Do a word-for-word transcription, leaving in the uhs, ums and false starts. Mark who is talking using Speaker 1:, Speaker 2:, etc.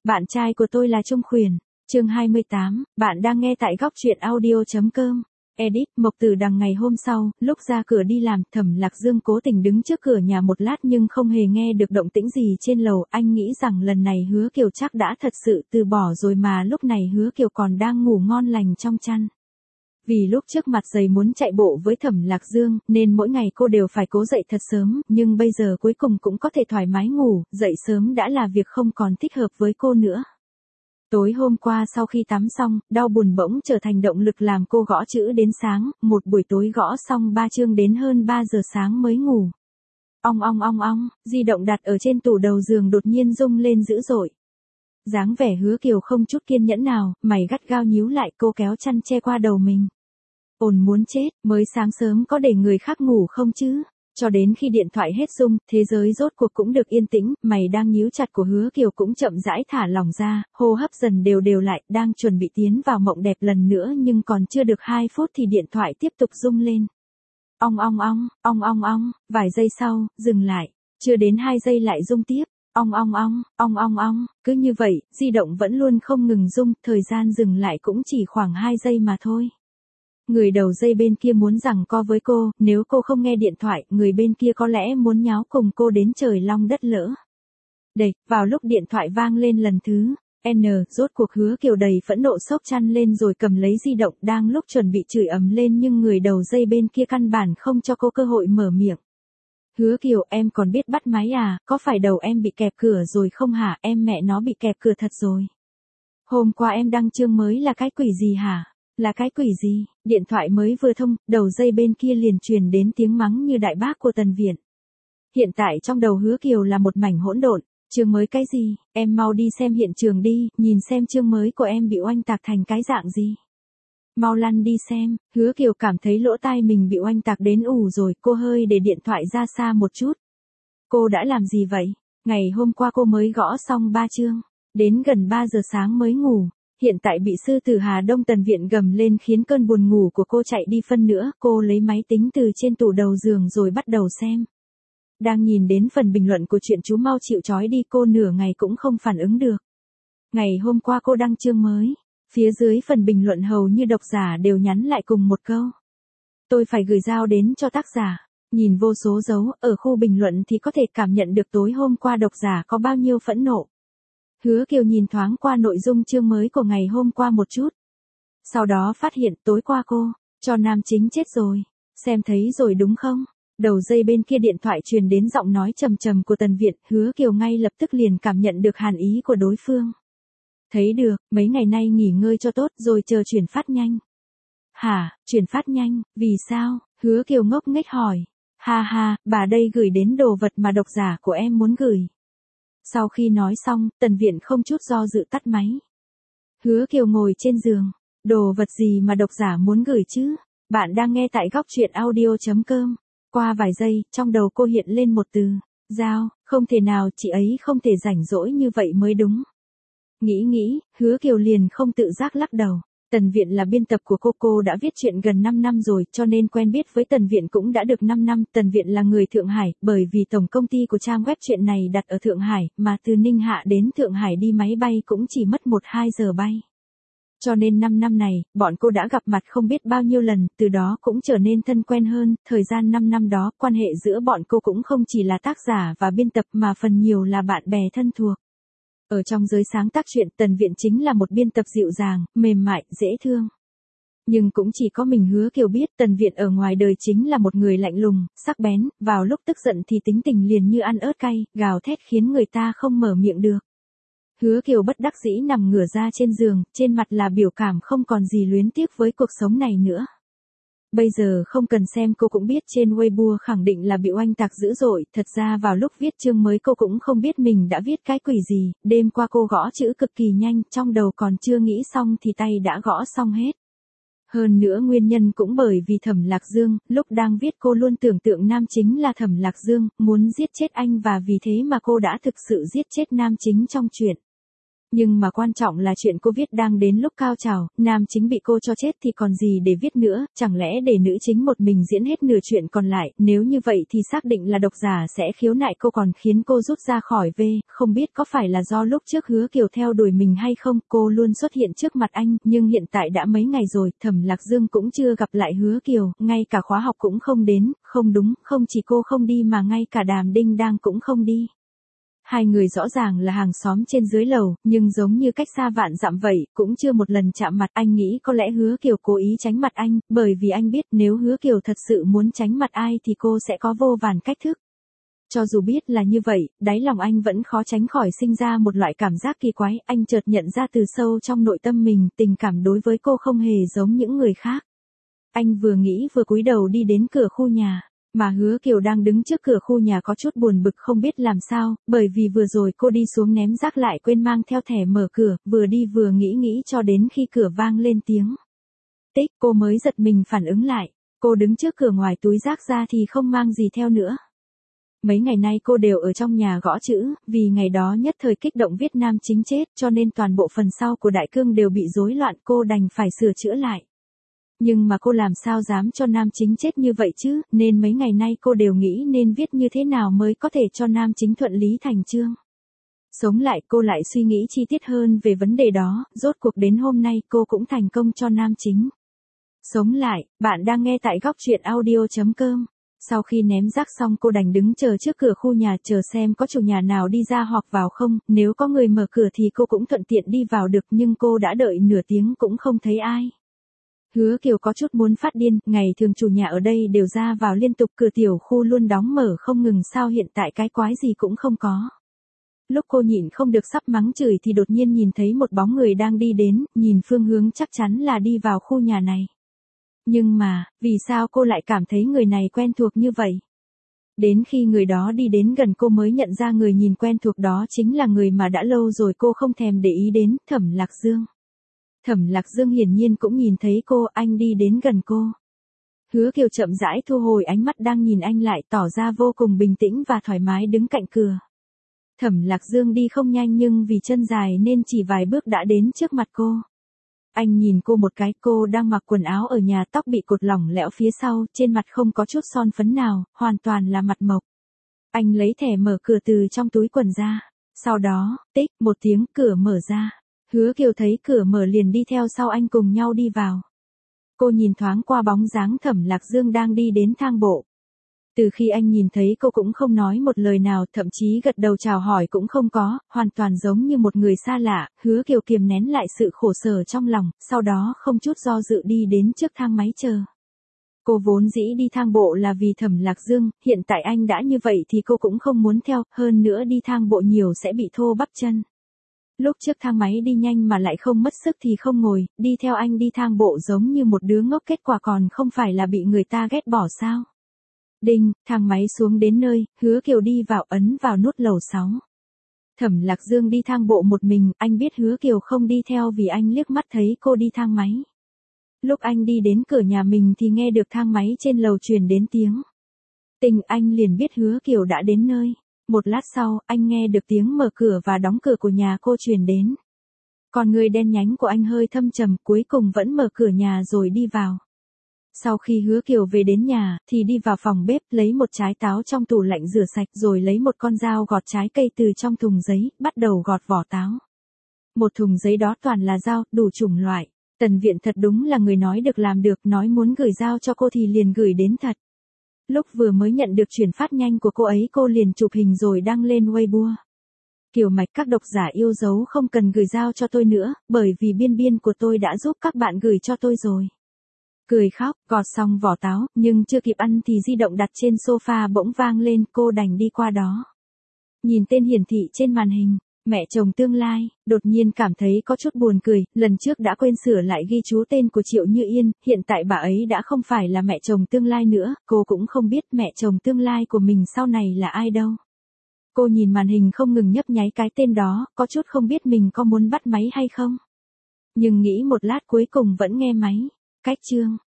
Speaker 1: Bạn trai của tôi là Trung Khuyển. Chương hai mươi tám, bạn đang nghe tại góc truyện audio chấm com. Edit, Mộc Tử Đằng ngày hôm sau, lúc ra cửa đi làm, Thẩm Lạc Dương cố tình đứng trước cửa nhà một lát nhưng không hề nghe được động tĩnh gì trên lầu, anh nghĩ rằng lần này Hứa Kiều chắc đã thật sự từ bỏ rồi mà lúc này Hứa Kiều còn đang ngủ ngon lành trong chăn. Vì lúc trước mặt dày muốn chạy bộ với Thẩm Lạc Dương, nên mỗi ngày cô đều phải cố dậy thật sớm, nhưng bây giờ cuối cùng cũng có thể thoải mái ngủ, dậy sớm đã là việc không còn thích hợp với cô nữa. Tối hôm qua sau khi tắm xong, đau buồn bỗng trở thành động lực làm cô gõ chữ đến sáng, một buổi tối gõ xong ba chương đến hơn ba giờ sáng mới ngủ. Ong ong ong ong, di động đặt ở trên tủ đầu giường đột nhiên rung lên dữ dội. Dáng vẻ Hứa Kiều không chút kiên nhẫn nào, mày gắt gao nhíu lại, cô kéo chăn che qua đầu mình. Ồn muốn chết, mới sáng sớm có để người khác ngủ không chứ? Cho đến khi điện thoại hết rung, thế giới rốt cuộc cũng được yên tĩnh, mày đang nhíu chặt của Hứa Kiều cũng chậm rãi thả lỏng ra, hô hấp dần đều đều lại, đang chuẩn bị tiến vào mộng đẹp lần nữa nhưng còn chưa được hai phút thì điện thoại tiếp tục rung lên. Ong ong ong, ong ong ong, vài giây sau, dừng lại, chưa đến hai giây lại rung tiếp. Ong ong ong, ong ong ong, cứ như vậy, di động vẫn luôn không ngừng rung, thời gian dừng lại cũng chỉ khoảng hai giây mà thôi. Người đầu dây bên kia muốn giằng co với cô, nếu cô không nghe điện thoại, người bên kia có lẽ muốn nháo cùng cô đến trời long đất lỡ. Địch, vào lúc điện thoại vang lên lần thứ N, rốt cuộc Hứa Kiều đầy phẫn nộ xốc chăn lên rồi cầm lấy di động, đang lúc chuẩn bị chửi ầm lên nhưng người đầu dây bên kia căn bản không cho cô cơ hội mở miệng. Hứa Kiều, em còn biết bắt máy à, có phải đầu em bị kẹp cửa rồi không hả, em mẹ nó bị kẹp cửa thật rồi. Hôm qua em đăng chương mới là cái quỷ gì hả? Là cái quỷ gì? Điện thoại mới vừa thông, đầu dây bên kia liền truyền đến tiếng mắng như đại bác của Tần Viện. Hiện tại trong đầu Hứa Kiều là một mảnh hỗn độn, chương mới cái gì, em mau đi xem hiện trường đi, nhìn xem chương mới của em bị oanh tạc thành cái dạng gì. Mau lăn đi xem, Hứa Kiều cảm thấy lỗ tai mình bị oanh tạc đến ù rồi, cô hơi để điện thoại ra xa một chút. Cô đã làm gì vậy? Ngày hôm qua cô mới gõ xong ba chương, đến gần ba giờ sáng mới ngủ. Hiện tại bị sư tử Hà Đông Tần Viện gầm lên khiến cơn buồn ngủ của cô chạy đi phân nữa, cô lấy máy tính từ trên tủ đầu giường rồi bắt đầu xem. Đang nhìn đến phần bình luận của chuyện chú mau chịu trói đi, cô nửa ngày cũng không phản ứng được. Ngày hôm qua cô đăng chương mới, phía dưới phần bình luận hầu như độc giả đều nhắn lại cùng một câu. Tôi phải gửi giao đến cho tác giả. Nhìn vô số dấu ở khu bình luận thì có thể cảm nhận được tối hôm qua độc giả có bao nhiêu phẫn nộ. Hứa Kiều nhìn thoáng qua nội dung chương mới của ngày hôm qua một chút. Sau đó phát hiện tối qua cô, cho nam chính chết rồi. Xem thấy rồi đúng không? Đầu dây bên kia điện thoại truyền đến giọng nói trầm trầm của Tần Viện, Hứa Kiều ngay lập tức liền cảm nhận được hàn ý của đối phương. Thấy được, mấy ngày nay nghỉ ngơi cho tốt rồi chờ chuyển phát nhanh. Hả, chuyển phát nhanh, vì sao? Hứa Kiều ngốc nghếch hỏi. Ha ha, bà đây gửi đến đồ vật mà độc giả của em muốn gửi. Sau khi nói xong, Tần Viện không chút do dự tắt máy. Hứa Kiều ngồi trên giường. Đồ vật gì mà độc giả muốn gửi chứ? Bạn đang nghe tại góc truyện audio chấm com. Qua vài giây, trong đầu cô hiện lên một từ. Giao, không thể nào, chị ấy không thể rảnh rỗi như vậy mới đúng. Nghĩ nghĩ, Hứa Kiều liền không tự giác lắc đầu. Tần Viện là biên tập của cô, cô đã viết truyện gần năm năm rồi, cho nên quen biết với Tần Viện cũng đã được năm năm. Tần Viện là người Thượng Hải, bởi vì tổng công ty của trang web truyện này đặt ở Thượng Hải, mà từ Ninh Hạ đến Thượng Hải đi máy bay cũng chỉ mất một hai giờ bay. Cho nên năm năm này, bọn cô đã gặp mặt không biết bao nhiêu lần, từ đó cũng trở nên thân quen hơn. Thời gian năm năm đó, quan hệ giữa bọn cô cũng không chỉ là tác giả và biên tập mà phần nhiều là bạn bè thân thuộc. Ở trong giới sáng tác truyện, Tần Viện chính là một biên tập dịu dàng, mềm mại, dễ thương. Nhưng cũng chỉ có mình Hứa Kiều biết Tần Viện ở ngoài đời chính là một người lạnh lùng, sắc bén, vào lúc tức giận thì tính tình liền như ăn ớt cay, gào thét khiến người ta không mở miệng được. Hứa Kiều bất đắc dĩ nằm ngửa ra trên giường, trên mặt là biểu cảm không còn gì luyến tiếc với cuộc sống này nữa. Bây giờ không cần xem cô cũng biết trên Weibo khẳng định là bị oanh tạc dữ dội, thật ra vào lúc viết chương mới cô cũng không biết mình đã viết cái quỷ gì, đêm qua cô gõ chữ cực kỳ nhanh, trong đầu còn chưa nghĩ xong thì tay đã gõ xong hết. Hơn nữa nguyên nhân cũng bởi vì Thẩm Lạc Dương, lúc đang viết cô luôn tưởng tượng nam chính là Thẩm Lạc Dương, muốn giết chết anh và vì thế mà cô đã thực sự giết chết nam chính trong truyện. Nhưng mà quan trọng là chuyện cô viết đang đến lúc cao trào, nam chính bị cô cho chết thì còn gì để viết nữa, chẳng lẽ để nữ chính một mình diễn hết nửa chuyện còn lại, nếu như vậy thì xác định là độc giả sẽ khiếu nại cô còn khiến cô rút ra khỏi V, không biết có phải là do lúc trước Hứa Kiều theo đuổi mình hay không, cô luôn xuất hiện trước mặt anh, nhưng hiện tại đã mấy ngày rồi, Thẩm Lạc Dương cũng chưa gặp lại Hứa Kiều, ngay cả khóa học cũng không đến, không đúng, không chỉ cô không đi mà ngay cả Đàm Đinh Đang cũng không đi. Hai người rõ ràng là hàng xóm trên dưới lầu, nhưng giống như cách xa vạn dặm vậy, cũng chưa một lần chạm mặt. Anh nghĩ có lẽ Hứa Kiều cố ý tránh mặt anh, bởi vì anh biết nếu Hứa Kiều thật sự muốn tránh mặt ai thì cô sẽ có vô vàn cách thức. Cho dù biết là như vậy, đáy lòng anh vẫn khó tránh khỏi sinh ra một loại cảm giác kỳ quái, anh chợt nhận ra từ sâu trong nội tâm mình, tình cảm đối với cô không hề giống những người khác. Anh vừa nghĩ vừa cúi đầu đi đến cửa khu nhà. Mà Hứa Kiều đang đứng trước cửa khu nhà có chút buồn bực không biết làm sao, bởi vì vừa rồi cô đi xuống ném rác lại quên mang theo thẻ mở cửa, vừa đi vừa nghĩ nghĩ cho đến khi cửa vang lên tiếng. Tích, cô mới giật mình phản ứng lại, cô đứng trước cửa ngoài túi rác ra thì không mang gì theo nữa. Mấy ngày nay cô đều ở trong nhà gõ chữ, vì ngày đó nhất thời kích động viết nam chính chết cho nên toàn bộ phần sau của đại cương đều bị rối loạn, cô đành phải sửa chữa lại. Nhưng mà cô làm sao dám cho nam chính chết như vậy chứ, nên mấy ngày nay cô đều nghĩ nên viết như thế nào mới có thể cho nam chính thuận lý thành chương. Sống lại cô lại suy nghĩ chi tiết hơn về vấn đề đó, rốt cuộc đến hôm nay cô cũng thành công cho nam chính. Sống lại, bạn đang nghe tại góc truyện audio chấm com. Sau khi ném rác xong cô đành đứng chờ trước cửa khu nhà chờ xem có chủ nhà nào đi ra hoặc vào không, nếu có người mở cửa thì cô cũng thuận tiện đi vào được nhưng cô đã đợi nửa tiếng cũng không thấy ai. Hứa Kiều có chút muốn phát điên, ngày thường chủ nhà ở đây đều ra vào liên tục, cửa tiểu khu luôn đóng mở không ngừng, sao hiện tại cái quái gì cũng không có. Lúc cô nhịn không được sắp mắng chửi thì đột nhiên nhìn thấy một bóng người đang đi đến, nhìn phương hướng chắc chắn là đi vào khu nhà này. Nhưng mà, vì sao cô lại cảm thấy người này quen thuộc như vậy? Đến khi người đó đi đến gần cô mới nhận ra người nhìn quen thuộc đó chính là người mà đã lâu rồi cô không thèm để ý đến, Thẩm Lạc Dương. Thẩm Lạc Dương hiển nhiên cũng nhìn thấy cô, anh đi đến gần cô. Hứa Kiều chậm rãi thu hồi ánh mắt đang nhìn anh lại, tỏ ra vô cùng bình tĩnh và thoải mái đứng cạnh cửa. Thẩm Lạc Dương đi không nhanh nhưng vì chân dài nên chỉ vài bước đã đến trước mặt cô. Anh nhìn cô một cái, cô đang mặc quần áo ở nhà, tóc bị cột lỏng lẻo phía sau, trên mặt không có chút son phấn nào, hoàn toàn là mặt mộc. Anh lấy thẻ mở cửa từ trong túi quần ra. Sau đó, tích, một tiếng cửa mở ra. Hứa Kiều thấy cửa mở liền đi theo sau anh cùng nhau đi vào. Cô nhìn thoáng qua bóng dáng Thẩm Lạc Dương đang đi đến thang bộ. Từ khi anh nhìn thấy cô cũng không nói một lời nào, thậm chí gật đầu chào hỏi cũng không có, hoàn toàn giống như một người xa lạ. Hứa Kiều kiềm nén lại sự khổ sở trong lòng, sau đó không chút do dự đi đến trước thang máy chờ. Cô vốn dĩ đi thang bộ là vì Thẩm Lạc Dương, hiện tại anh đã như vậy thì cô cũng không muốn theo, hơn nữa đi thang bộ nhiều sẽ bị thô bắp chân. Lúc trước thang máy đi nhanh mà lại không mất sức thì không ngồi, đi theo anh đi thang bộ giống như một đứa ngốc, kết quả còn không phải là bị người ta ghét bỏ sao. Đinh, thang máy xuống đến nơi, Hứa Kiều đi vào ấn vào nút lầu sáu. Thẩm Lạc Dương đi thang bộ một mình, anh biết Hứa Kiều không đi theo vì anh liếc mắt thấy cô đi thang máy. Lúc anh đi đến cửa nhà mình thì nghe được thang máy trên lầu truyền đến tiếng. Tình anh liền biết Hứa Kiều đã đến nơi. Một lát sau, anh nghe được tiếng mở cửa và đóng cửa của nhà cô truyền đến. Còn người đen nhánh của anh hơi thâm trầm, cuối cùng vẫn mở cửa nhà rồi đi vào. Sau khi Hứa Kiều về đến nhà, thì đi vào phòng bếp, lấy một trái táo trong tủ lạnh rửa sạch rồi lấy một con dao gọt trái cây từ trong thùng giấy, bắt đầu gọt vỏ táo. Một thùng giấy đó toàn là dao, đủ chủng loại. Tần Viện thật đúng là người nói được làm được, nói muốn gửi dao cho cô thì liền gửi đến thật. Lúc vừa mới nhận được chuyển phát nhanh của cô ấy cô liền chụp hình rồi đăng lên Weibo. Kiều Mạch, các độc giả yêu dấu không cần gửi dao cho tôi nữa, bởi vì biên biên của tôi đã giúp các bạn gửi cho tôi rồi. Cười khóc, gọt xong vỏ táo, nhưng chưa kịp ăn thì di động đặt trên sofa bỗng vang lên, cô đành đi qua đó. Nhìn tên hiển thị trên màn hình, mẹ chồng tương lai, đột nhiên cảm thấy có chút buồn cười, lần trước đã quên sửa lại ghi chú tên của Triệu Như Yên, hiện tại bà ấy đã không phải là mẹ chồng tương lai nữa, cô cũng không biết mẹ chồng tương lai của mình sau này là ai đâu. Cô nhìn màn hình không ngừng nhấp nháy cái tên đó, có chút không biết mình có muốn bắt máy hay không. Nhưng nghĩ một lát cuối cùng vẫn nghe máy. Cách chương